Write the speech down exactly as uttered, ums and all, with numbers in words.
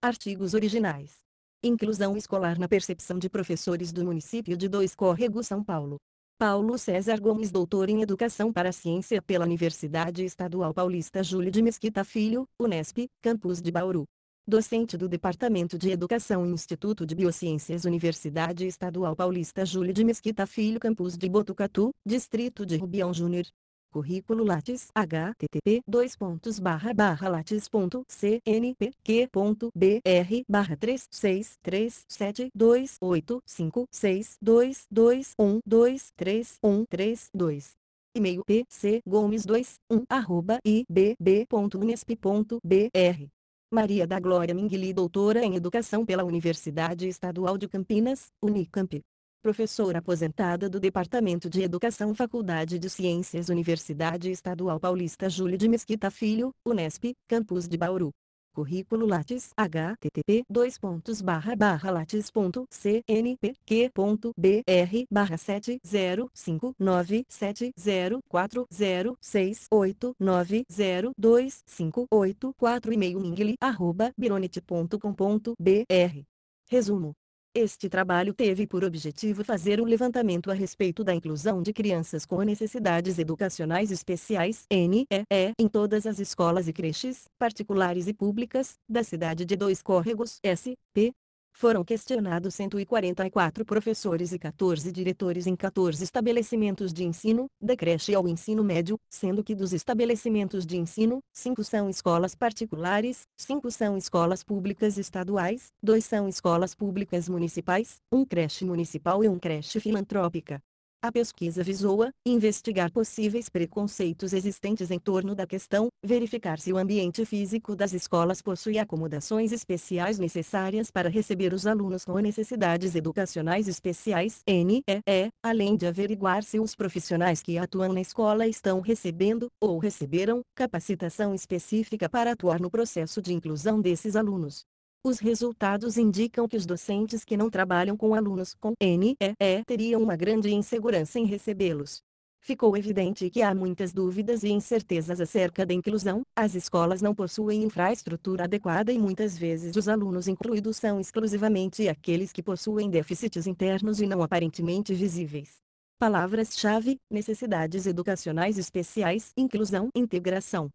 Artigos originais. Inclusão escolar na percepção de professores do município de Dois Córregos, São Paulo. Paulo César Gomes, doutor em Educação para a Ciência pela Universidade Estadual Paulista Júlio de Mesquita Filho, Unesp, campus de Bauru. Docente do Departamento de Educação e Instituto de Biociências, Universidade Estadual Paulista Júlio de Mesquita Filho, campus de Botucatu, Distrito de Rubião Júnior. Currículo Lattes, http dois pontos barra barra lattes ponto cnpq ponto br barra três seis três sete dois oito cinco seis dois dois um dois três um três dois. E-mail pcgomes dois um arroba ibb ponto unesp ponto br. Maria da Glória Minguili, doutora em Educação pela Universidade Estadual de Campinas, Unicamp. Professora aposentada do Departamento de Educação, Faculdade de Ciências, Universidade Estadual Paulista Júlio de Mesquita Filho, Unesp, campus de Bauru. Currículo Lattes, http dois pontos barra barra lattes ponto cnpq ponto br barra sete zero cinco nove sete zero quatro zero seis oito nove zero dois cinco oito quatro. E-mail minguili arroba bironet ponto com ponto br. Resumo. Este trabalho teve por objetivo fazer um levantamento a respeito da inclusão de crianças com necessidades educacionais especiais (N E E) em todas as escolas e creches, particulares e públicas, da cidade de Dois Córregos, S P. Foram questionados cento e quarenta e quatro professores e quatorze diretores em quatorze estabelecimentos de ensino, da creche ao ensino médio, sendo que dos estabelecimentos de ensino, cinco são escolas particulares, cinco são escolas públicas estaduais, dois são escolas públicas municipais, um creche municipal e um creche filantrópica. A pesquisa visou a investigar possíveis preconceitos existentes em torno da questão, verificar se o ambiente físico das escolas possui acomodações especiais necessárias para receber os alunos com necessidades educacionais especiais (N E E), além de averiguar se os profissionais que atuam na escola estão recebendo, ou receberam, capacitação específica para atuar no processo de inclusão desses alunos. Os resultados indicam que os docentes que não trabalham com alunos com N E E teriam uma grande insegurança em recebê-los. Ficou evidente que há muitas dúvidas e incertezas acerca da inclusão, as escolas não possuem infraestrutura adequada e muitas vezes os alunos incluídos são exclusivamente aqueles que possuem déficits internos e não aparentemente visíveis. Palavras-chave: necessidades educacionais especiais, inclusão, integração.